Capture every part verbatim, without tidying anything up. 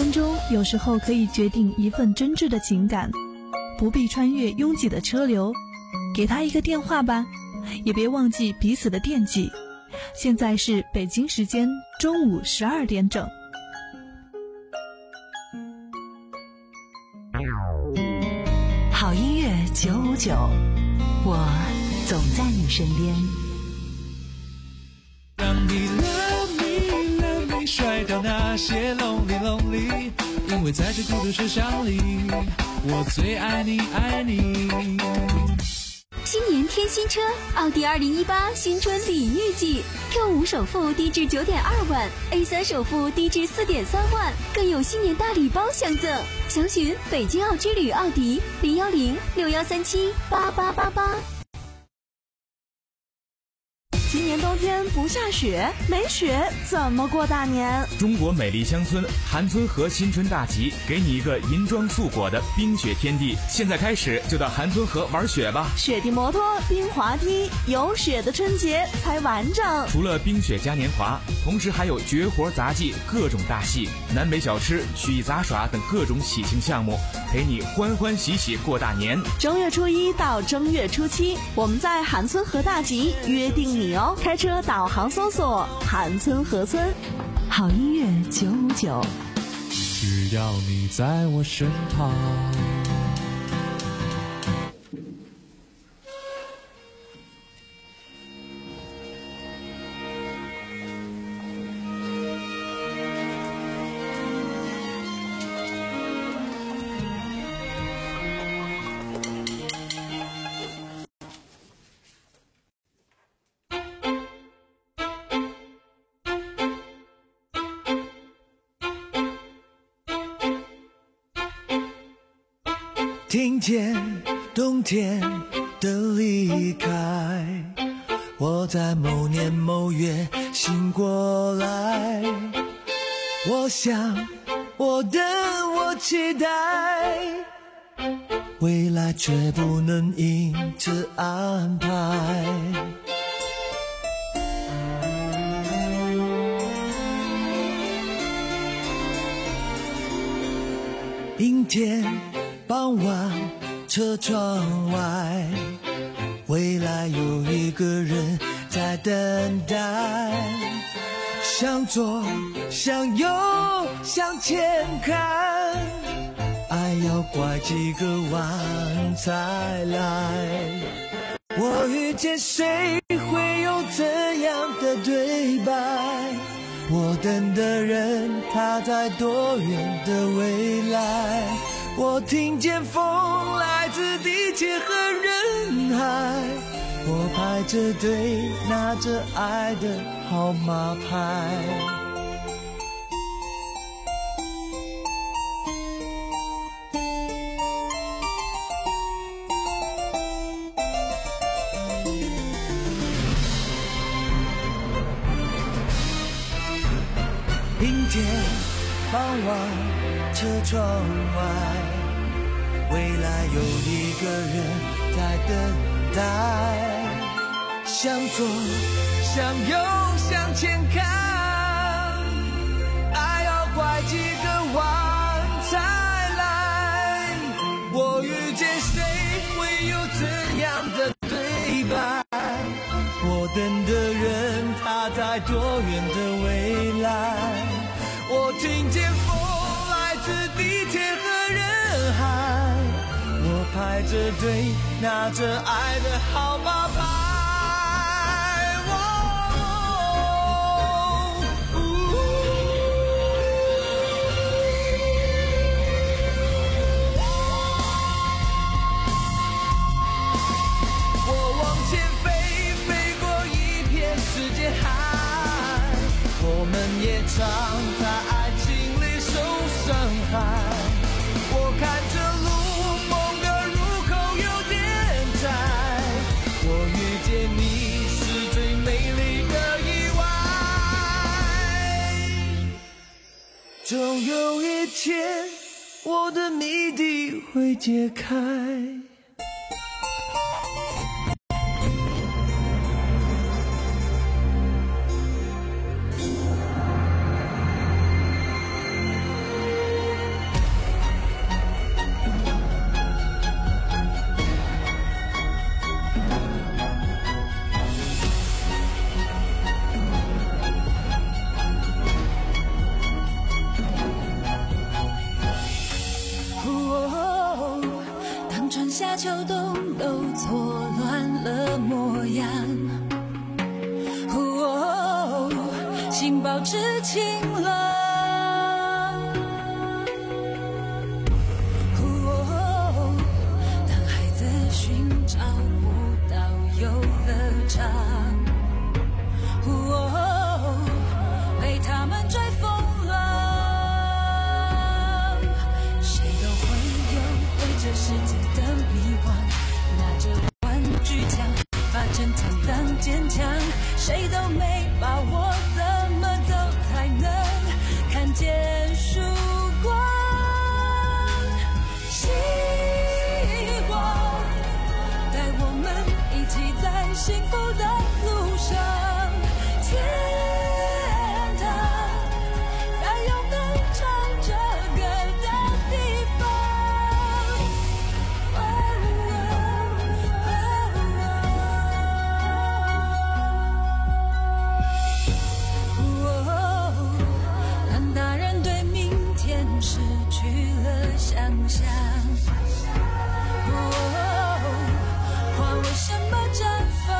分钟有时候可以决定一份真挚的情感，不必穿越拥挤的车流，给他一个电话吧，也别忘记彼此的惦记。现在是北京时间中午十二点整。 好音乐九五九，我总在你身边。 让你 love me love me 甩掉那些 lonely lonely， 因为在这孤独世上里，我最爱你爱你。 新年添新车，奥迪二零一八新春礼遇季 ，Q 五首付低至九点二万 ，A 三首付低至四点三万，更有新年大礼包相赠。详询北京奥之旅奥迪零幺零六幺三七八八八八。 今年冬天不下雪，没雪怎么过大年？ 中国美丽乡村韩村河新春大集，给你一个银装素裹的冰雪天地。现在开始就到韩村河玩雪吧！ 雪地摩托、冰滑梯，有雪的春节才完整。 除了冰雪嘉年华，同时还有绝活杂技、各种大戏、南北小吃、曲艺杂耍等各种喜庆项目，陪你欢欢喜喜过大年。 正月初一到正月初七，我们在韩村河大集约定你哦。开车导航搜索韩村河村。 好音乐九五九， 只要你在我身旁。 听见冬天的离开，我在某年某月醒过来，我想我等我期待，未来却不能因此安排。阴天傍晚，车窗外，未来有一个人在等待，向左向右向前看，爱要拐几个弯才来。我遇见谁会有怎样的对白，我等的人他在多远的未来，我听见风来自地铁和人海，我排着队拿着爱的号码牌。阴天傍晚，车窗外，未来有一个人在等待，向左向右向前看，爱要拐几个弯才来，我遇见谁会有怎样的对白，我等的人他在多远的未来，我听见风来自地铁和人海，我排着队拿着爱的号码牌。我往前飞，飞过一片世界海，我们也常在爱情里受伤害，我看着路梦的入口有点窄，我遇见你是最美丽的意外，总有一天我的谜底会解开。 找不到游乐场。哦，被他们追疯了，谁都会有对这世界的迷惘，拿着玩具枪把逞强当坚强，谁都没把握怎么走才能看见曙光。希望带我们一起在幸福的路上，天堂在永恒唱这歌的地方。哦哦哦，当大人对明天失去了想象，哦，花为什么绽放？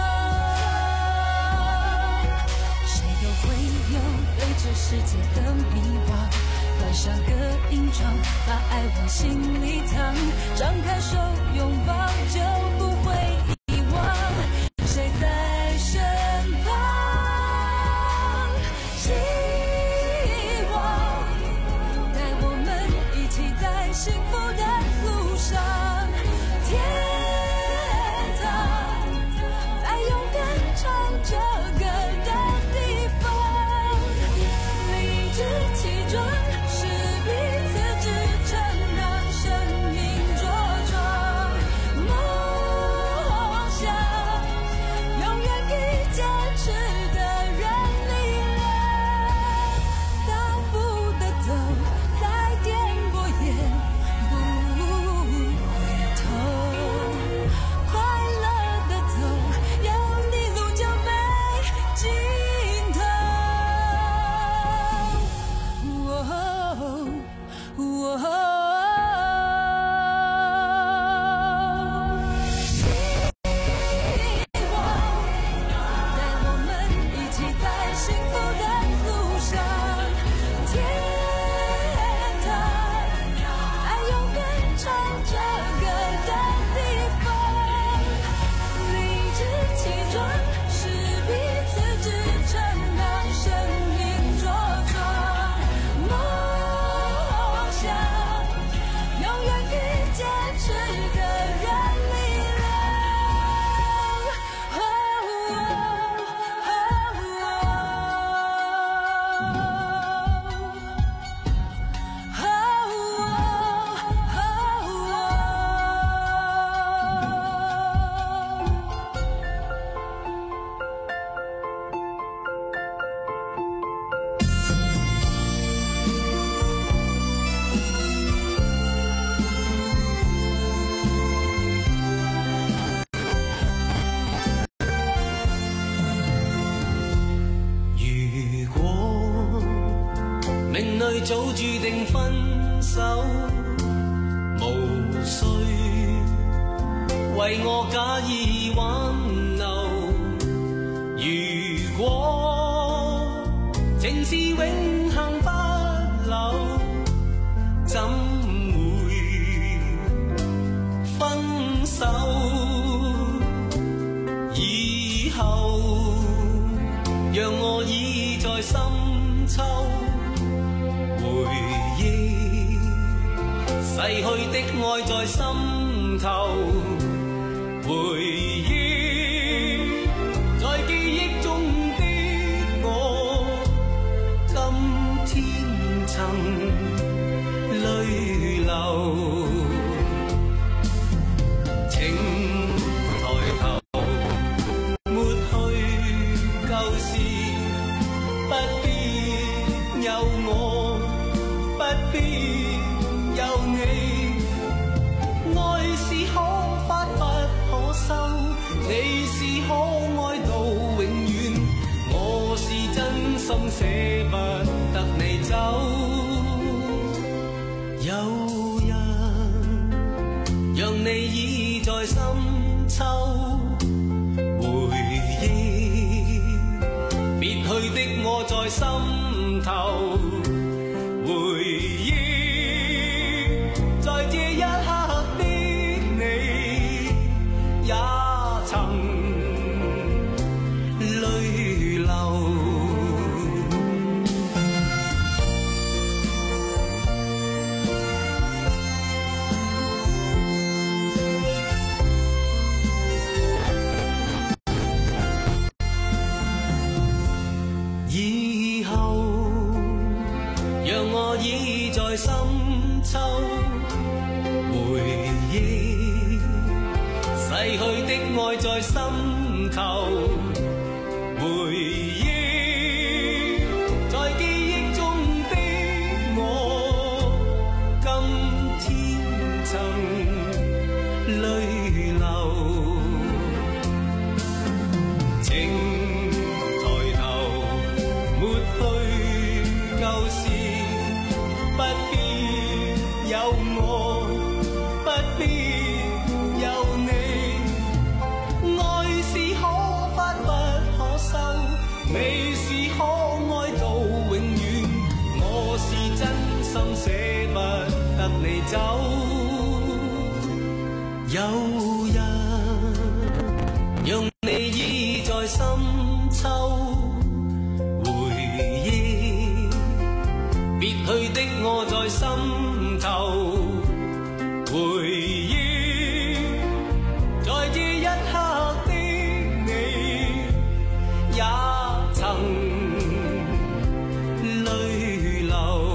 谁都会有对这世界的迷惘，关上隔音窗，把爱往心里藏，张开手拥抱就不会遗忘，谁在身旁？希望带我们一起在幸福的路上，天堂在勇敢唱这歌的地方。理直气壮是彼此支撑，让生命茁壮。梦想永远给坚持的人力量，大步的走，再颠簸也不回头，快乐的走，有你路就没尽头。哦哦希望带我们一起在幸福的路上，天堂在勇敢唱这歌的地方。理直气壮是彼此支撑，让生命茁壮。梦想永远给坚持的人力量。哦如果命里早注定分手，無需為我假意挽留。如果情是永恆不朽，怎會分手？以後讓我倚在深秋，回憶逝去的愛在心頭，回憶在記憶中的我，今天曾淚流。請抬頭抹去舊事，不必有我，不必有你。愛是可發不可收，你是可愛到永遠，我是真心捨不得你走。有人讓你倚在深秋，回憶別去的我在心頭，回憶在這一刻的你也逝去的愛在心頭，回憶在記憶中的我，今天曾淚流。請抬頭，抹去舊事，不必有我，不必。你是可愛到永遠，我是真心捨不得你走。有人讓你倚在深秋，回憶別去的我在心頭，回憶在這一刻的你也曾淚流。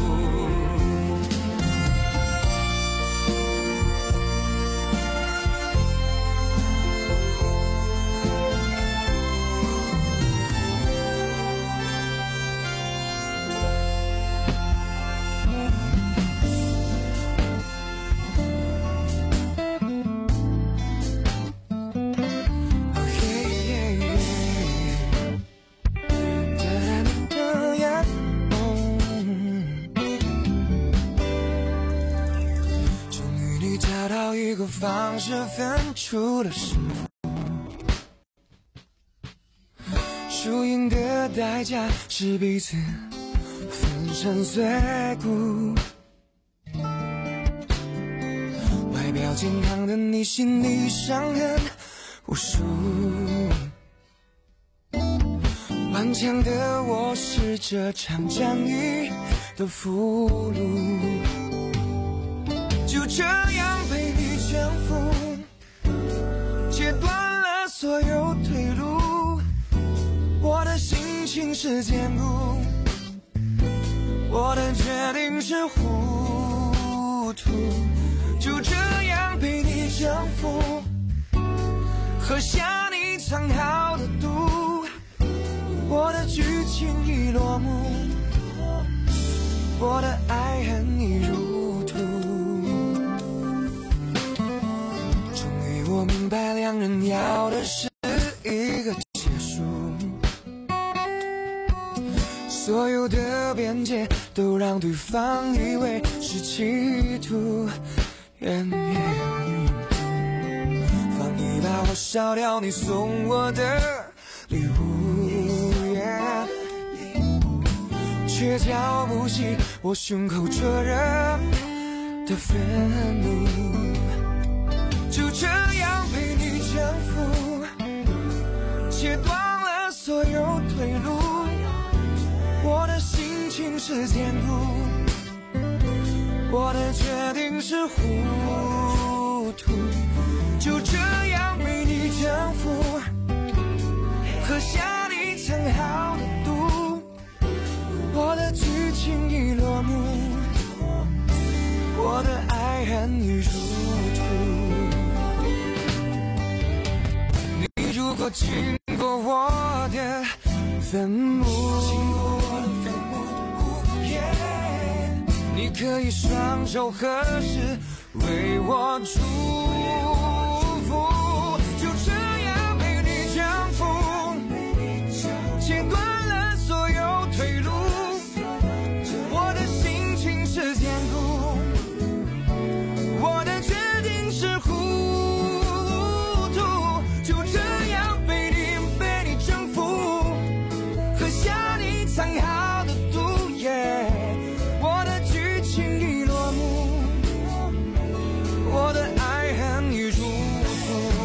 一个方式分出了胜负，输赢的代价是彼此粉身碎骨。外表健康的你，心里伤痕无数。顽强的我是这场战役的俘虏，就这样被你征服，切断了所有退路。我的心情是坚固，我的决定是糊涂，就这样被你征服，喝下你藏好的毒。我的剧情已落幕，我的爱恨已入土。终于我明白，两人要的是一个结束，所有的边界都让对方以为是企图。远远放一把火烧掉你送我的礼物， yeah、却浇不熄我胸口灼热的愤怒。就这样被你征服，切断了所有退路。我的心情是坚固，我的决定是糊涂。就这样被你征服，喝下你藏好的毒。我的剧情已落幕，我的爱恨已入土。你如果经过我的坟墓，你可以双手合十为我祝福。就这样被你征服，切断了所有退路。我的心情是坚固，我的决定是糊涂。就这样被你被你征服，喝下你藏好的毒。Yeah、我的剧情已落幕，我的爱恨已入土。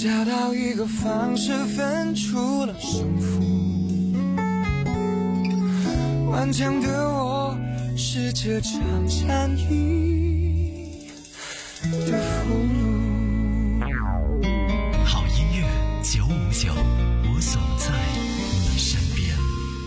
找到一个方式分出了胜负，顽强的我是这场战役的俘虏。 好音乐九五九，我总在你身边。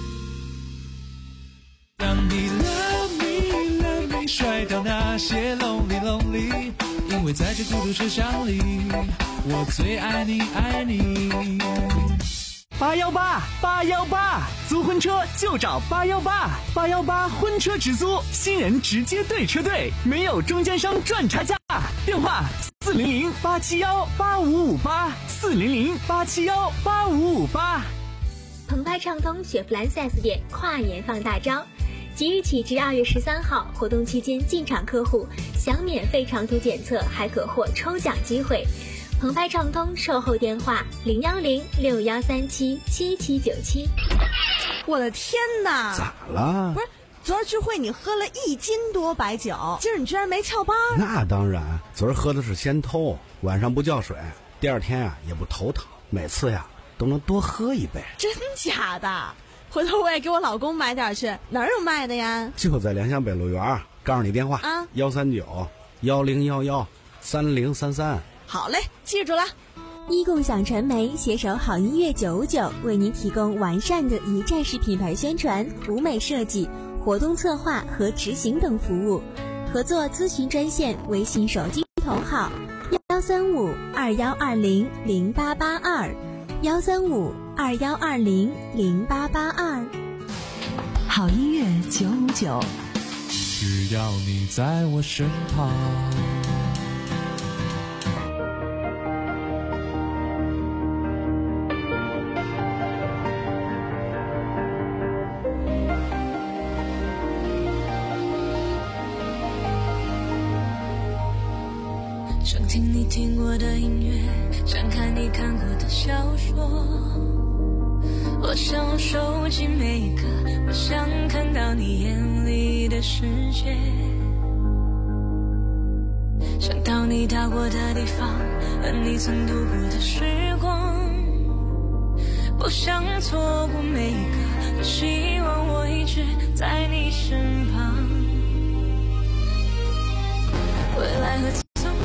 当你 love me love me 甩掉那些 lonely lonely， 因为在这孤独车厢里，我最爱你爱你。 八幺八八幺八，租婚车就找八幺八，八幺八婚车直租，新人直接对车队，没有中间商赚差价。电话四零零八七幺八五五八，四零零八七幺八五五八。 澎湃畅通雪佛兰 四 S 店跨年放大招，即日起至二月十三号，活动期间进场客户享免费长途检测，还可获抽奖机会。澎湃畅通售后电话零幺零六幺三七七七九七。 我的天哪！ 咋了？ 不是，昨儿聚会你喝了一斤多白酒，今儿你居然没翘班？ 那当然，昨儿喝的是仙偷，晚上不叫水，第二天呀、啊、也不头疼，每次呀都能多喝一杯。 真假的？回头我也给我老公买点去，哪儿有卖的呀？ 就在良乡北路园，告诉你电话啊，幺三九幺零幺幺三零三三。 好嘞，记住了。 一共享传媒携手好音乐九五九，为您提供完善的一站式品牌宣传、舞美设计、活动策划和执行等服务。合作咨询专线：微信手机头号幺三五二幺二零零八八二，幺三五二幺二零零八八二。 好音乐九五九， 只要你在我身旁。 想听你听过的音乐，想看你看过的小说，我想收集每一个，我想看到你眼里的世界，想到你到过的地方和你曾度过的时光，不想错过每一个，我希望我一直在你身旁，未来和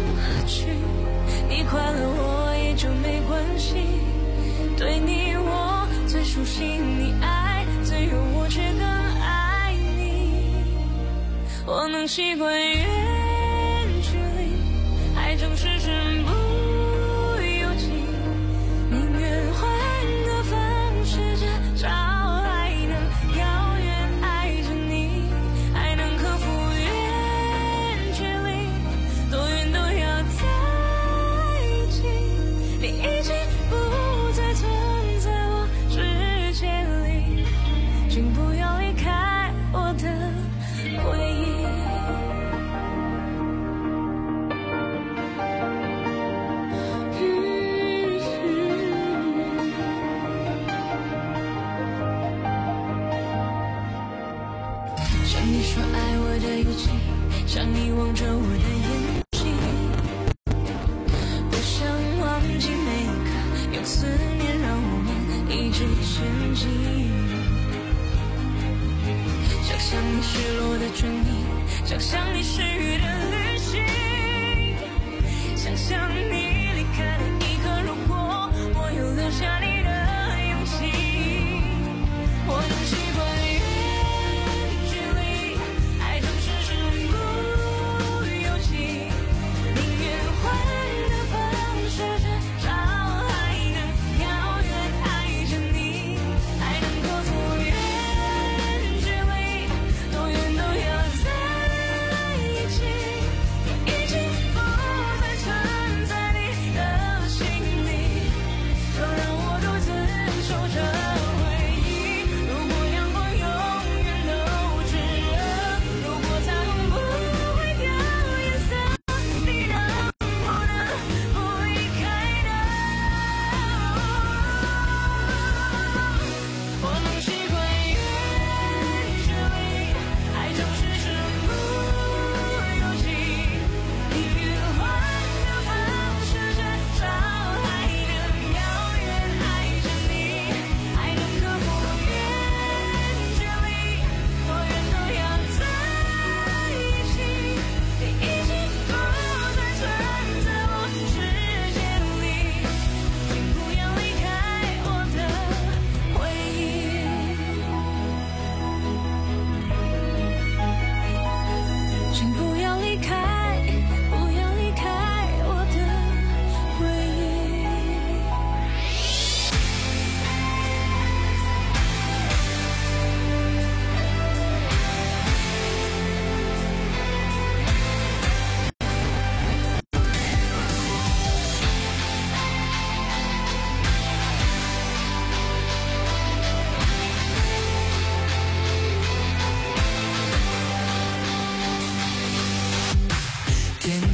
你快乐我也就没关系，对你我最熟悉，你爱最有我却更爱你，我能习惯远距离，爱总是身不由己，宁愿换个方式至少还能遥远爱着你，还能克服远距离，多远都要在你已经不再存在我世界里，请不要离开我的回忆。嗯嗯、像你说爱我的语气，像你望着我的眼睛，忘记每一刻，用思念让我们一直前进。想象你失落的唇印，想象你失语的旅行，想象你离开的一刻，如果我有留下你的勇气，我能习惯远距离，爱总是身不由己。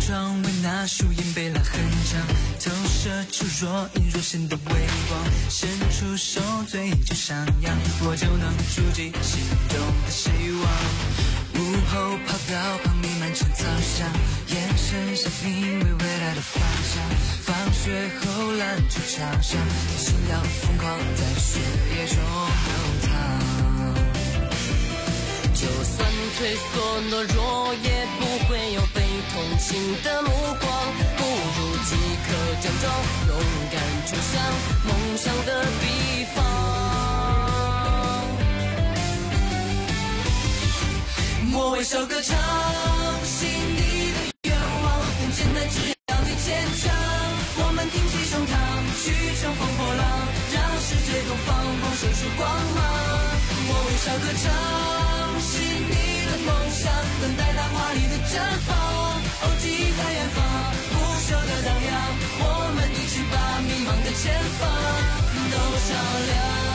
窗为那树荫背了痕长，投射出若隐若现的微光，伸出手嘴角上扬，我就能触及心中的希望。午后跑道旁弥漫成草香，眼神像明为未来的方向。放学后篮球场上，心要疯狂在血液中流淌。 就算退缩懦弱，也不会有被同情的目光。不如即刻强壮，勇敢冲向梦想的彼方。 我微笑歌唱，心里的愿望很简单，只要你坚强。我们挺起胸膛，去乘风破浪，让世界东方萌生出光芒。我微笑歌唱，心里的梦想等待它华丽的绽放。哦，记忆在远方，不朽的荡漾。我们一起把迷茫的前方都照亮。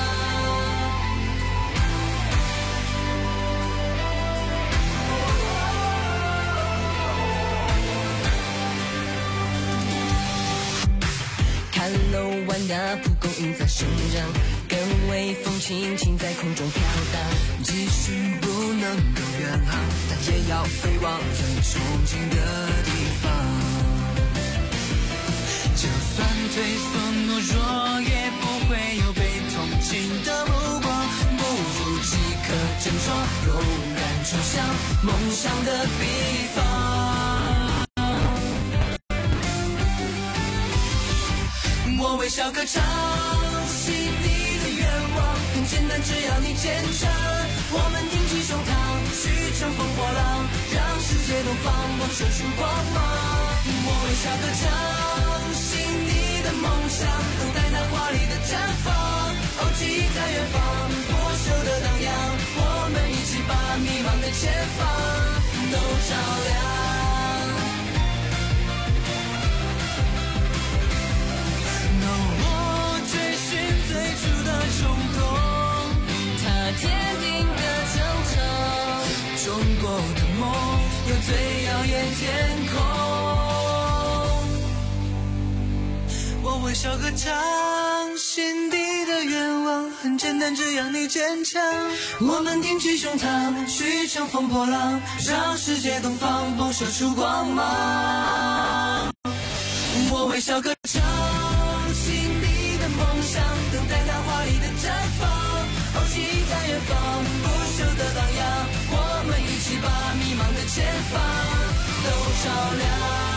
看楼弯呀，蒲公英在生长，跟微风轻轻在空中飘荡。 即使不能够远航，但也要飞往最憧憬的地方。就算退缩懦弱，也不会有被同情的目光。不如即刻振作，勇敢冲向梦想的彼方。我微笑歌唱，心里的愿望很简单，只要你坚强。我们挺起胸膛，去乘风破浪，让世界东方萌生出光芒。我微笑歌唱，心里的梦想等待那华丽的绽放。哦，记忆在远方，不朽的荡漾。我们一起把迷茫的前方都照亮。 坚定的征程， 中国的梦有最耀眼天空。我微笑歌唱，心底的愿望很简单，只要你坚强。我们挺起胸膛，去乘风破浪，让世界东方迸射出光芒。我微笑歌唱，心底的梦想等待那华丽的绽放。哦，记忆在远方，不朽的荡漾。我们一起把迷茫的前方都照亮。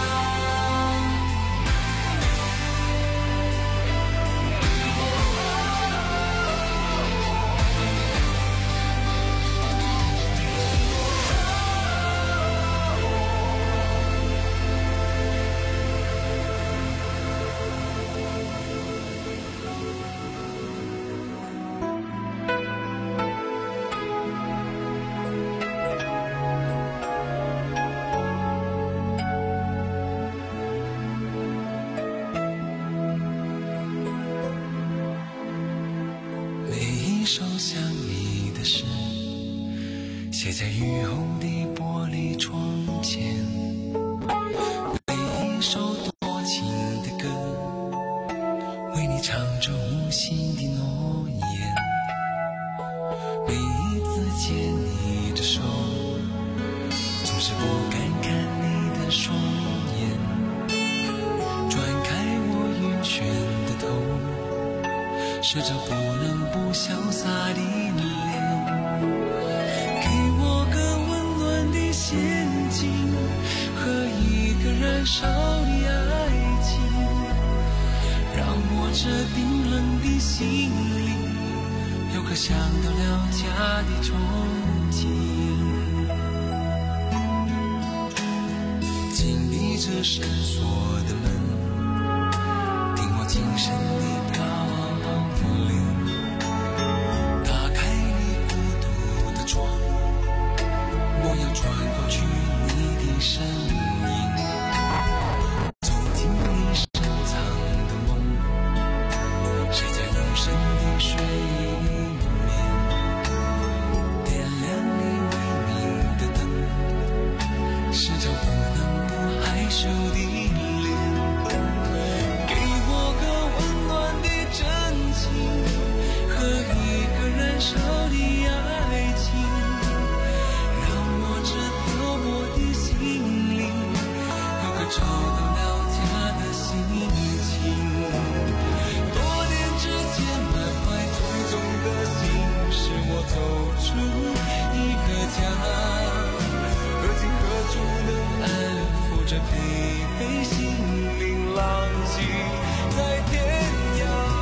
首想你的诗，写在雨后的玻璃窗前，为一首多情的歌，为你唱着无心的诺言。每一次牵你的手，总是不敢看你的双眼，转开我晕眩的头，试着不能不潇洒的脸，给我个温暖的陷阱和一个燃烧的爱情，让我这冰冷的心灵有颗想到了家的憧憬。紧闭着深锁的门，听我轻声的飘零，打开你孤独的窗，我要穿过去你的身影，走进你深藏的梦，睡在无声的睡眠，点亮你微明的灯，时常不能不害羞找到了家的心情。多年之前满怀初衷的心，使我走出一个家，何今何处能安抚着疲惫心灵，浪迹在天涯。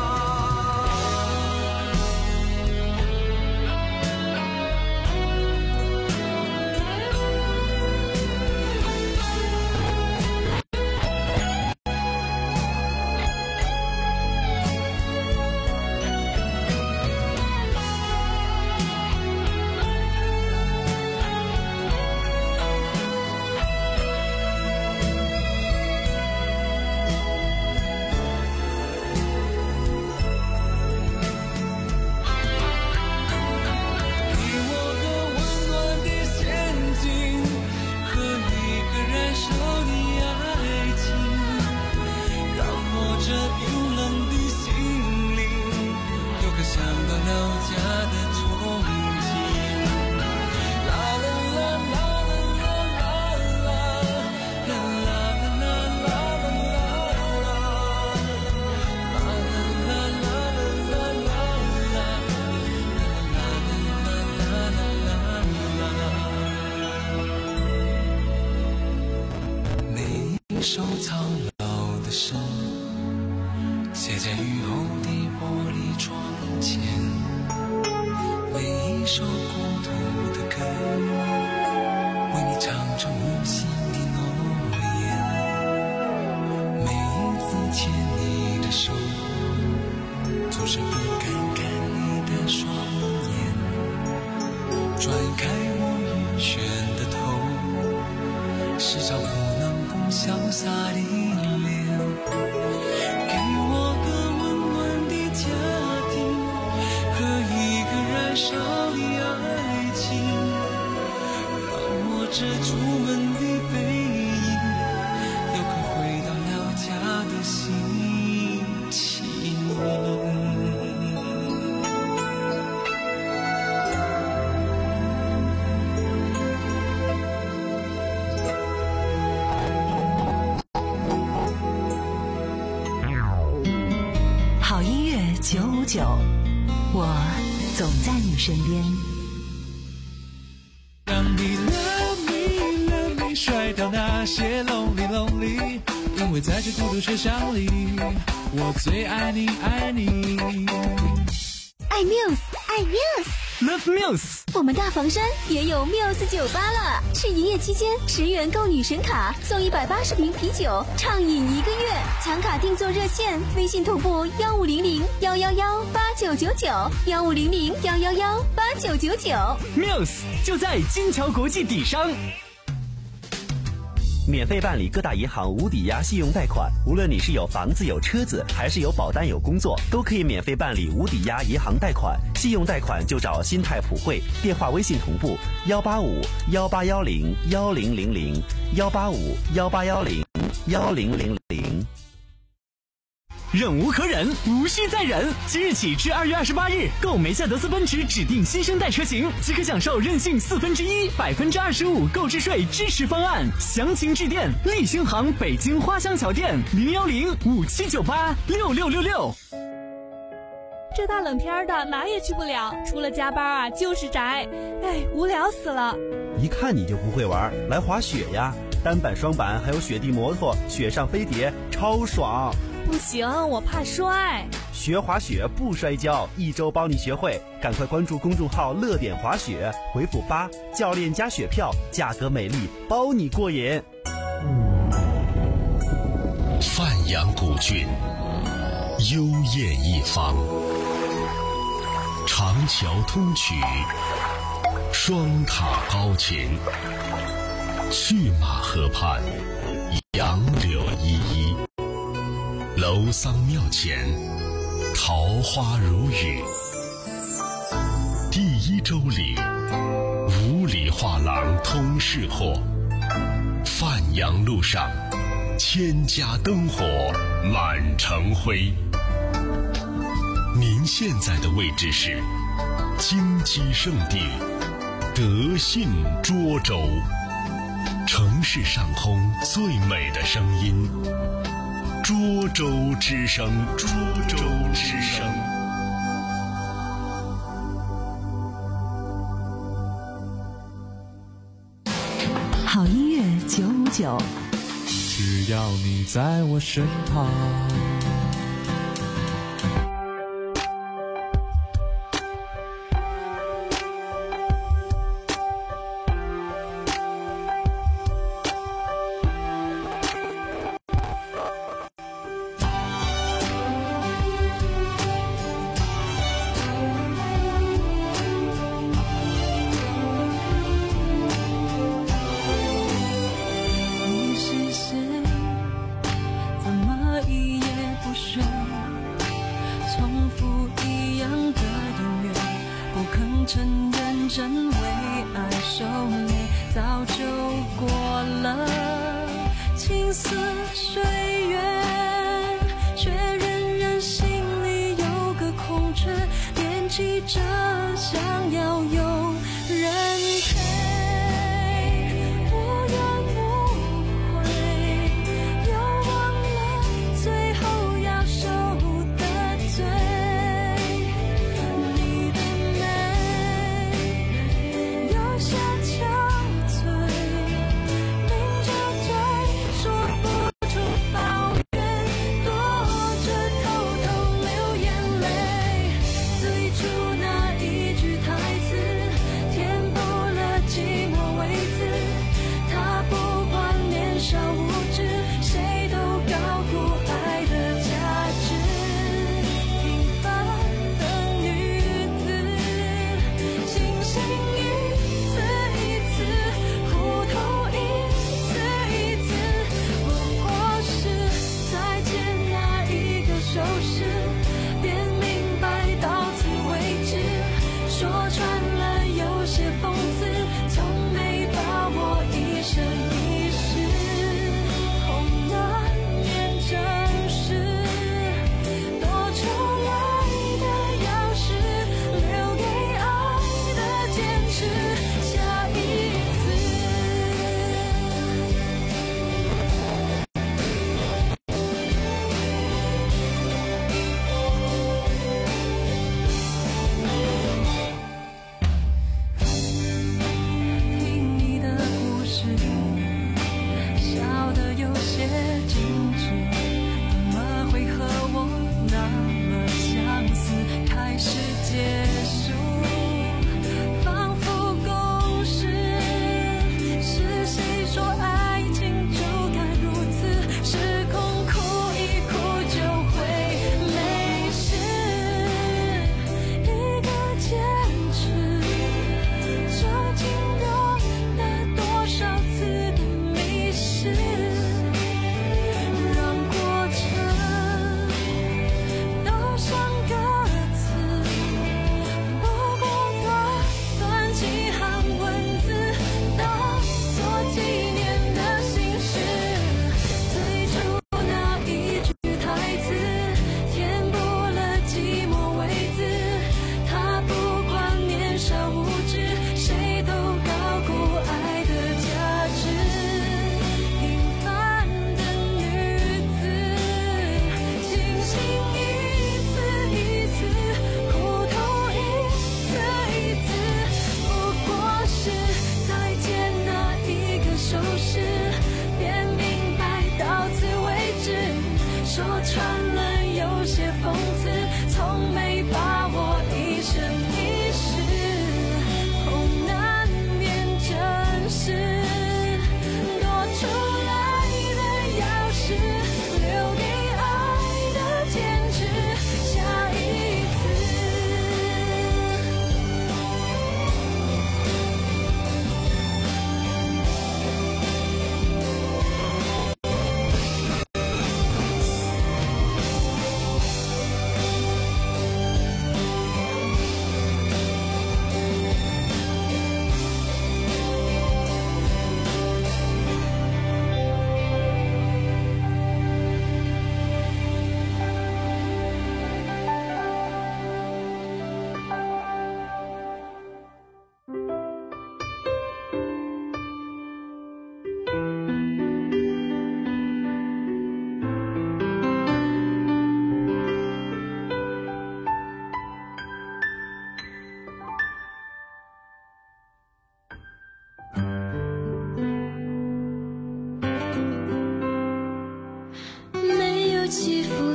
首苍老的诗，写在雨后的玻璃窗前，每一首孤独的歌，为你唱着无心的诺言。每一次牵你的手，总是不敢看你的双眼，转开我晕眩的头，时常不能潇洒的脸，给我个温暖的家庭和一个燃烧的爱情，让我这出门的背影有个回到了家的心情。 九五九，我总在你身边。 当你 love me love me 甩掉那些 lonely lonely， 因为在这孤独车厢里，我最爱你爱你。 爱 Muse， 爱 Muse，Love Muse。 我们大房山也有 Muse 酒吧了，是营业期间十元购女神卡送一百八十瓶啤酒，畅饮一个月。抢卡订座热线：微信同步幺五零零幺幺幺八九九九，幺五零零幺幺幺八九九九。 Muse 就在金桥国际底商。 免费办理各大银行无抵押信用贷款，无论你是有房子有车子，还是有保单有工作，都可以免费办理无抵押银行贷款。信用贷款就找新泰普惠，电话微信同步幺八五幺八幺零幺零零零幺八五幺八幺零幺零零零。 忍无可忍，无需再忍。即日起至二月二十八日，购梅赛德斯奔驰指定新生代车型，即可享受任性四分之一、百分之二十五购置税支持方案。详情致电立星行北京花乡桥店零幺零五七九八六六六六。 这大冷天的哪也去不了，除了加班啊就是宅，哎，无聊死了。 一看你就不会玩，来滑雪呀！单板、双板还有雪地摩托、雪上飞碟，超爽。 不行，我怕摔。 学滑雪不摔跤，一周帮你学会。赶快关注公众号乐点滑雪，回复八，教练加雪票，价格美丽，包你过瘾。 范阳古郡，幽艳一方，长桥通衢，双塔高琴，去马河畔，杨柳依依，楼桑庙前，桃花如雨。第一周里，五里画廊通市货，范阳路上，千家灯火满城辉。您现在的位置是金鸡圣地德信涿州， 城市上空最美的声音，涿州之声，涿州之声。 好音乐九五九， 只要你在我身旁。 最初那一句台词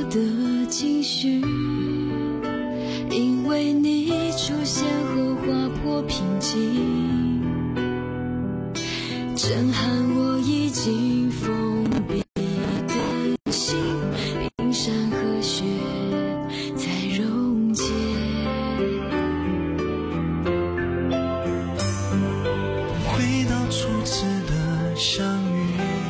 的情绪，因为你出现后划破平静，震撼我已经封闭的心，冰山和雪才溶解。 回到初次的相遇，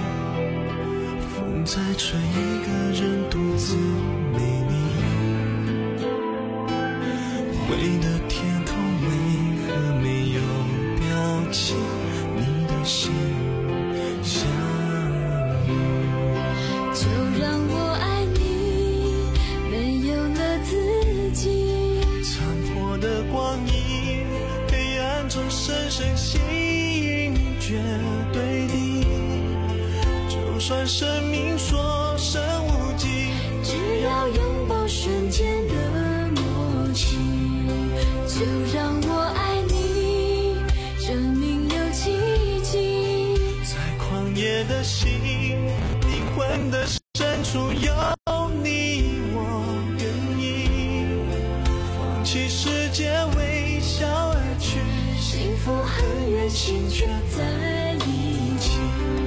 风在吹，一个人独自美丽。灰的天空为何没有表情？你的心相遇， 就让我爱你，没有了自己。 残破的光阴，黑暗中深深心绝对的。就算生命所剩无几， 只要拥抱瞬间的默契。就让我爱你，证明有奇迹。 在旷野的心，灵魂的深处有你，我愿意放弃世界，微笑而去。 幸福很远，心却在一起。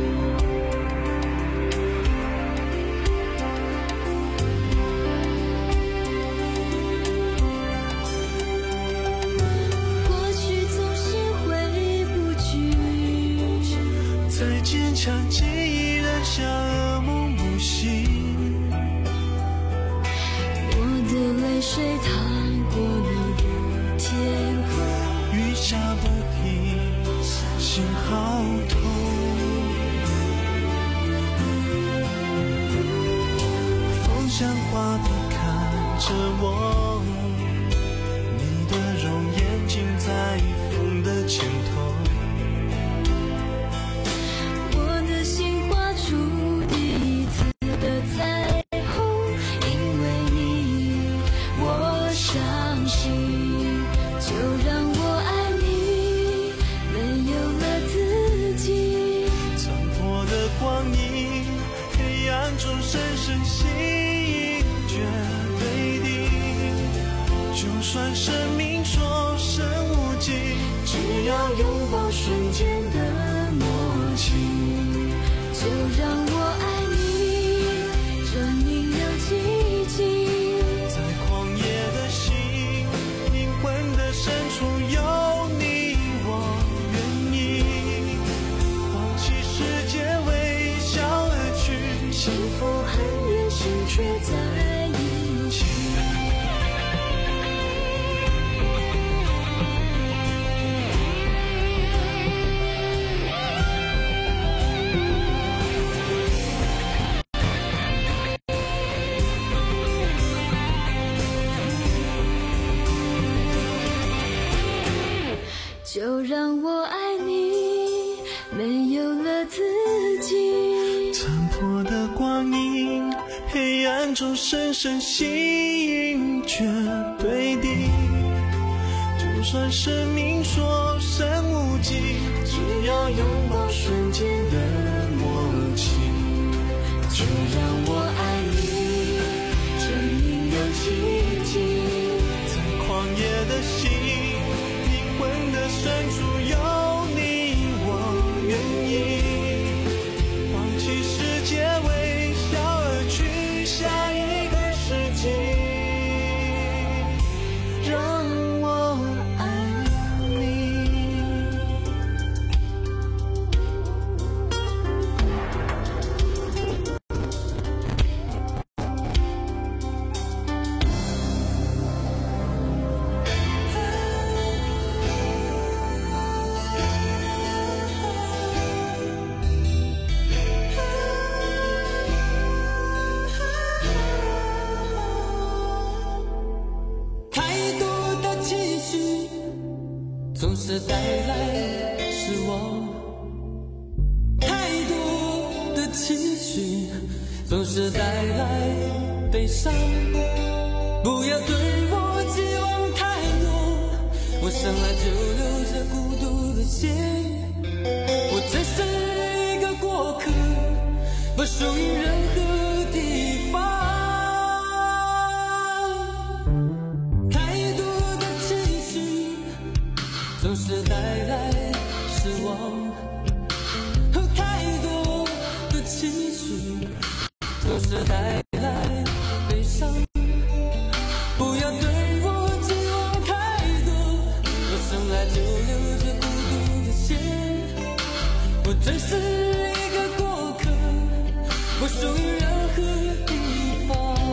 过去总是回不去， 再坚强记忆仍像噩梦不醒。 我的泪水淌过你的天空， 雨下不停，心好痛。风像画笔看着我，你的容颜尽在风的牵头。 我的心画出第一次的彩虹，因为你我相信。就让我爱你，没有了自己。 残破的光阴，黑暗中深深心绝对的。就算生命所剩无几， 只要拥抱瞬间的默契。就让我爱你，证明有奇迹。 在旷野的心，灵魂的深处有你，我愿意放弃世界，微笑而去。 幸福很远，心却在一起。就让我爱你，没有了自己。 残破的光阴，黑暗中深深心绝对的。就算生命所剩无几，只要拥抱瞬间的默契。就让我爱你，证明有奇迹。在旷野的心，灵魂的深处有你，我愿意放弃世界，微笑而去下一个世纪。让我爱你。 太多的情绪总是带来失望，太多的情绪总是带来悲伤。不要对我期望太多，我生来就流着孤独的血，我只是一个过客，不属于任何地方。 是带来悲伤。不要对我寄望太多，我生来就流着孤独的血。我只是一个过客，不属于任何地方。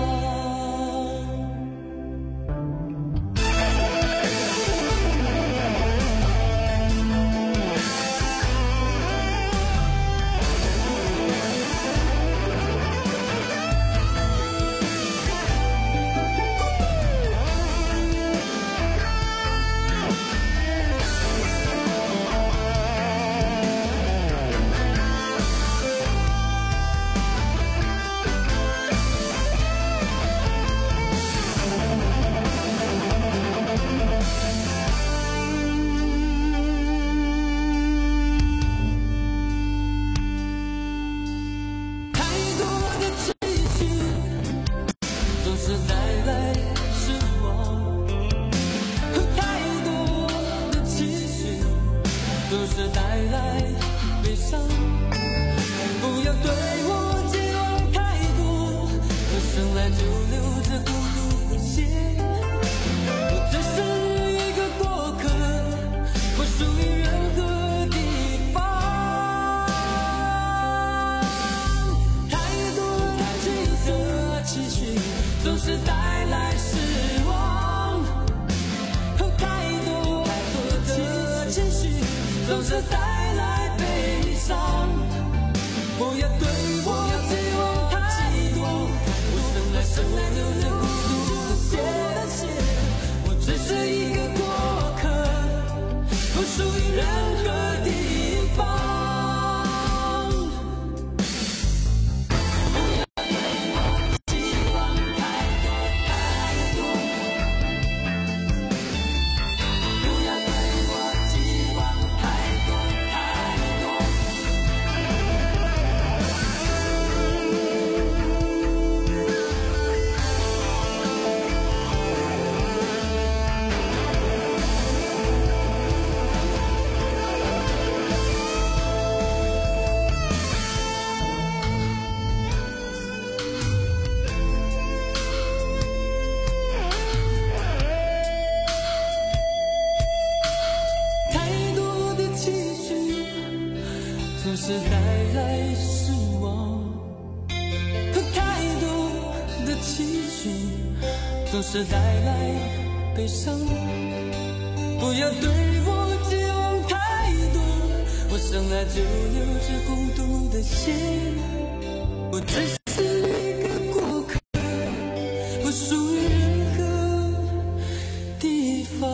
总是带来悲伤，不要对我寄望太多，我生来就流着孤独的血，我只是一个过客，不属于任何地方。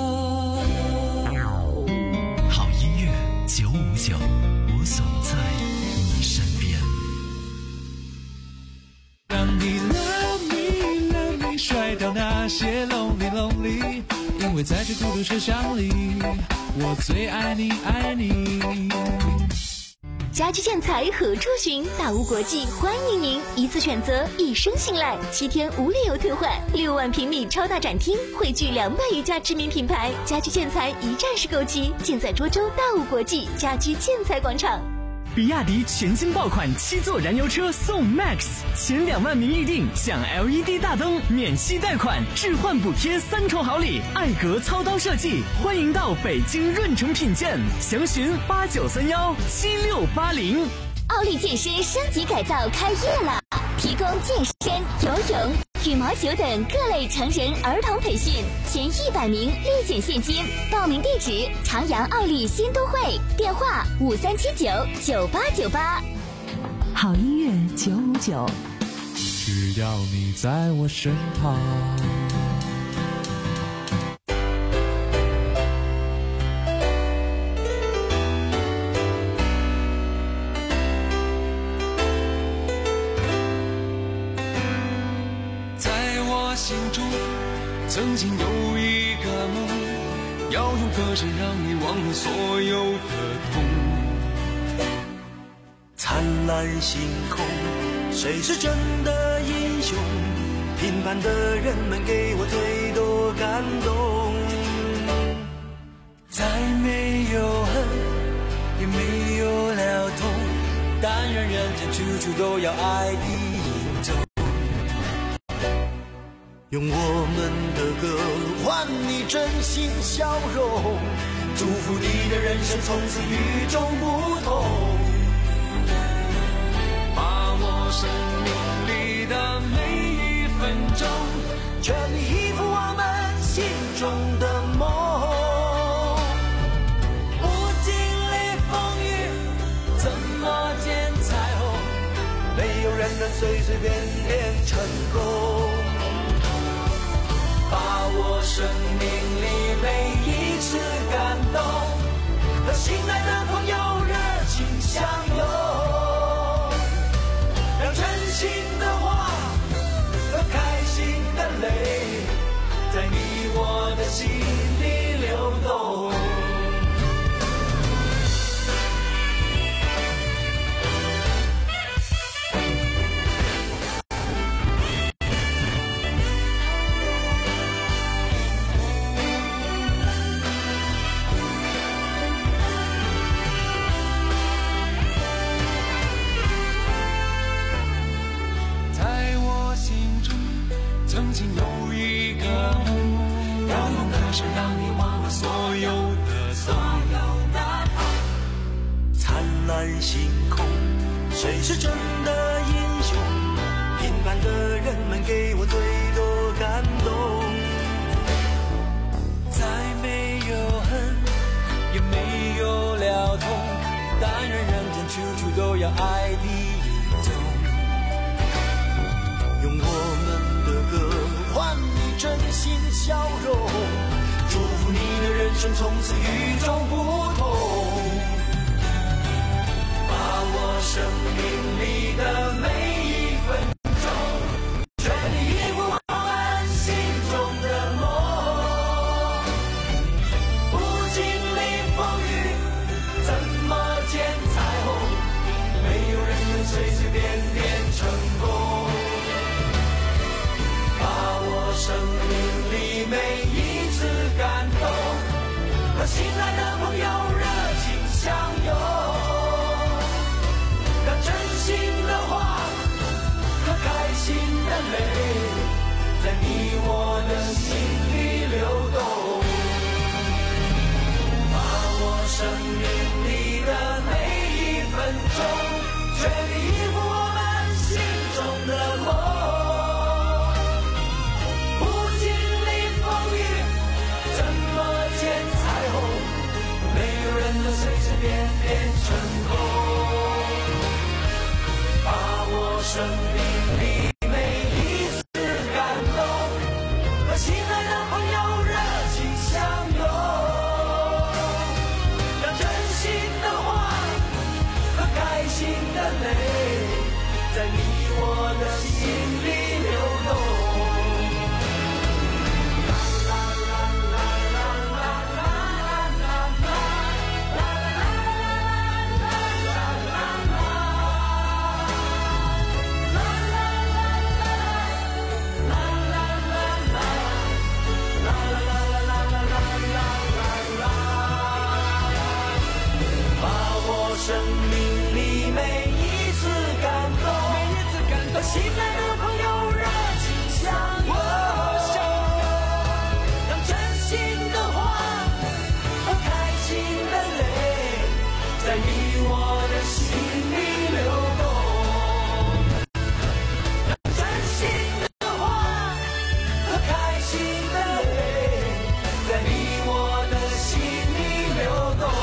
好音乐九五九，我总在你身边。 让你 love me love me 甩掉那些 lonely lonely， 因为在这孤独车厢里，我最爱你爱你。 家居建材何处寻？大屋国际欢迎您，一次选择，一生信赖，七天无理由退换，六万平米超大展厅，汇聚两百余家知名品牌，家居建材一站式购齐，尽在涿州大屋国际家居建材广场。 比亚迪全新爆款七座燃油车送 Max， 前两万名预定享 L E D 大灯，免息贷款，置换补贴三重好礼，艾格操刀设计，欢迎到北京润城品鉴，详询八九三幺七六八零。 奥利健身升级改造开业了，提供健身、游泳、羽毛球等各类成人儿童培训，前一百名立减现金。报名地址：长阳奥利新都会，电话五三七九九八九八。 好音乐九五九， 只要你在我身旁。 心中曾经有一个梦，要用歌声让你忘了所有的痛。 灿烂星空，谁是真的英雄？平凡的人们给我最多感动。 再没有恨，也没有了痛，但愿人间处处都要爱意映奏。 用我们的歌换你真心笑容，祝福你的人生从此与众不同， 把握生命里的每一分钟， 全力以赴我们心中的梦。 不经历风雨，怎么见彩虹？ 没有人能随随便便成功。 把握生命里每一次感动， 和心爱的朋友热情相拥，让真心的话和开心的泪，在你我的心里流动。 曾经有一个梦，要用歌声让你忘了所有的痛。 灿烂星空，谁是真的英雄？平凡的人们给我最多感动。 再没有恨，也没有了痛，但愿人间处处都有爱的影踪。 用我们的歌换你真心笑容，祝福你的人生从此与众不同，把握生命里的每一分钟，全力以赴我们心中的梦。不经历风雨，怎么见彩虹？没有人能随随便便成功。生命里每一次感动，和心爱的朋友热情相拥，让真心的话和开心的泪，在你我的心里流动。把握生命里的每一分钟，全力以赴我们心中的梦。随随便便成功，把握生命里每一次感动，和心爱的朋友热情相拥，让真心的话和开心的泪，在你我的心里流动。生命里每一次感动，和心爱的朋友热情相拥，让真心的话和开心的泪，在你我的心里流动。让真心的话和开心的泪，在你我的心里流动。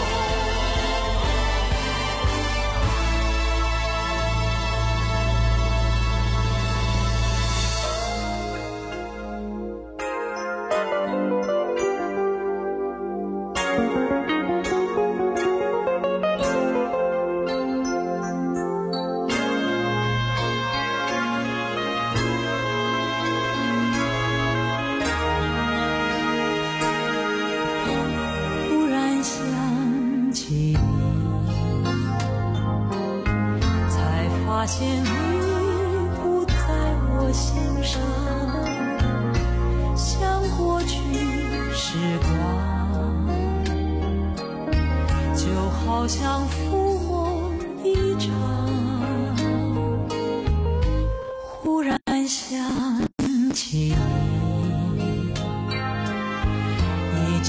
发现你不在我心上，像过去时光，就好像浮梦一场。忽然想起你。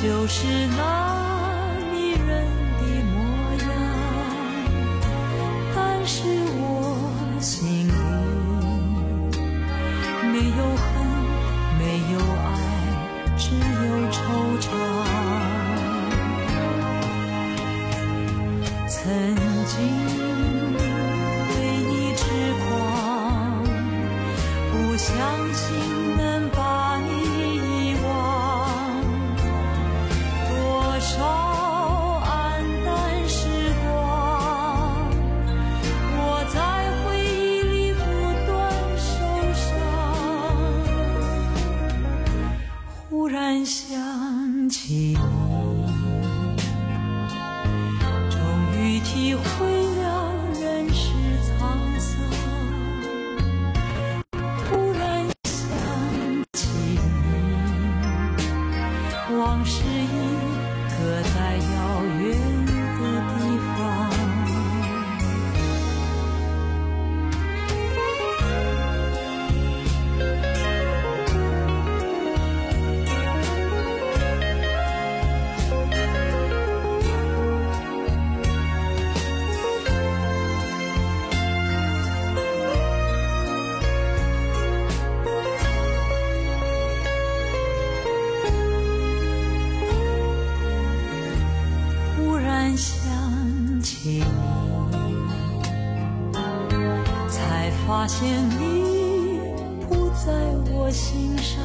就是那迷人的模样，但是我心里没有恨，没有爱，只有惆怅。曾经为你痴狂，不相信能把你遗忘，多少黯淡时光，我在回忆里不断受伤。忽然想起你，终于体会了人世沧桑。忽然想起你，往事已搁在遥远的地方。忽然想起你，才发现你不在我心上，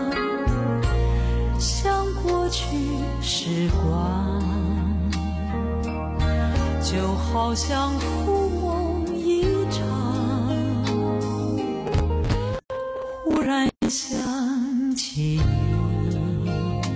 像过去时光，就好像浮梦一场。忽然想起你，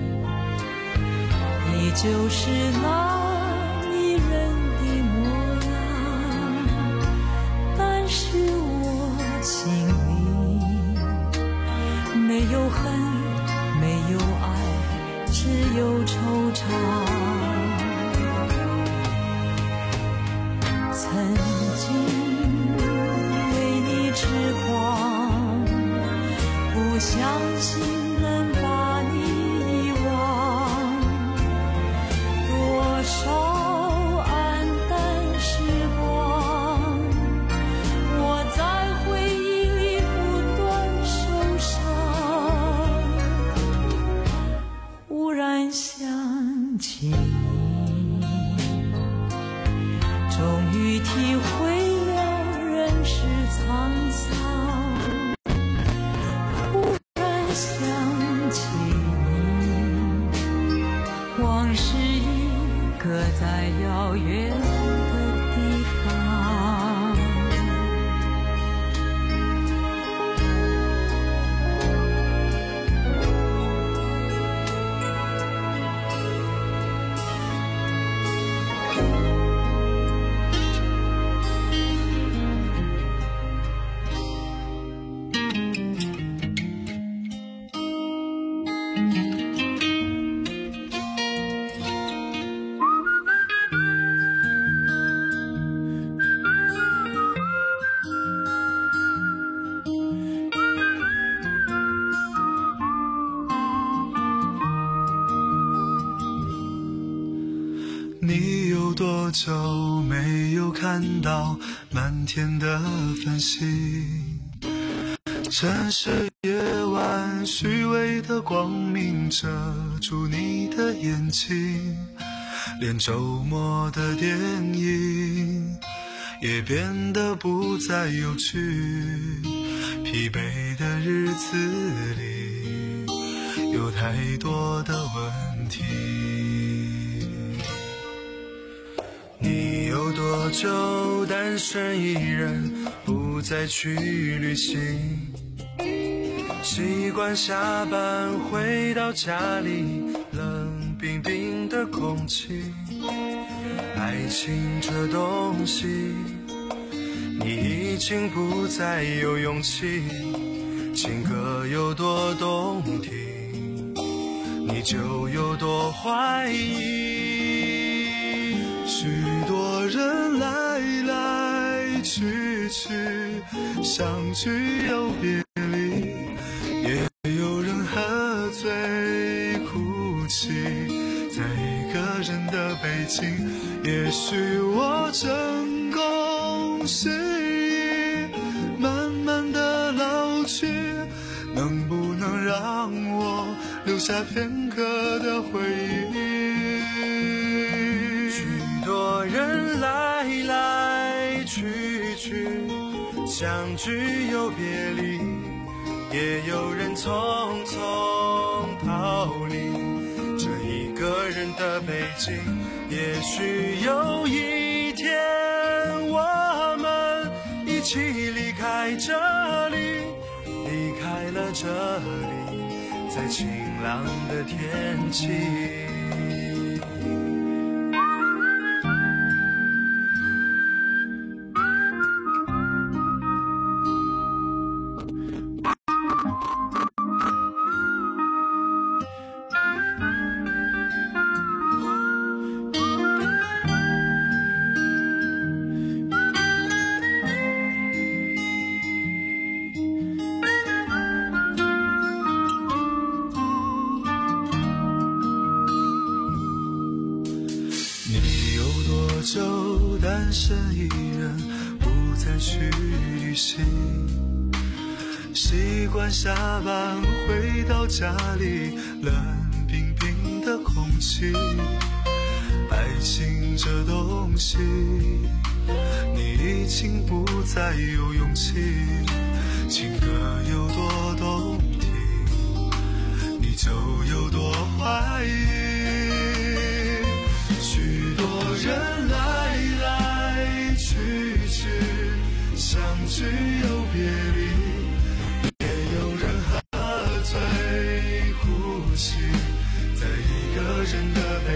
你就是那迷人的模样，但是我心里没有恨，没有爱，只有惆怅。曾经为你痴狂，不相信能把你遗忘，多少黯淡时光，我在回忆里不断受伤。忽然想起你，终于体会了人世沧桑。忽然想起你，往事已搁在遥远的地方。 你有多久没有看到满天的繁星？城市夜晚虚伪的光明遮住你的眼睛，连周末的电影也变得不再有趣。疲惫的日子里有太多的问题。你有多久单身一人，不再去旅行？习惯下班回到家里，冷冰冰的空气。爱情这东西，你已经不再有勇气。情歌有多动听，你就有多怀疑。许多人来来去去，相聚又别离，也有人喝醉哭泣。 京，也许我成功是已慢慢的老去，能不能让我留下片刻的回忆？ 许多人来来去去，相聚又别离，也有人匆匆逃离。这一个人的北京，也许有一天我们一起离开这里，离开了这里，在晴朗的天气。 就单身一人，不再去旅行，习惯下班回到家里，冷冰冰的空气。爱情这东西，你已经不再有勇气，情歌有多动听，你就有多怀疑。许多人来来去去，相聚又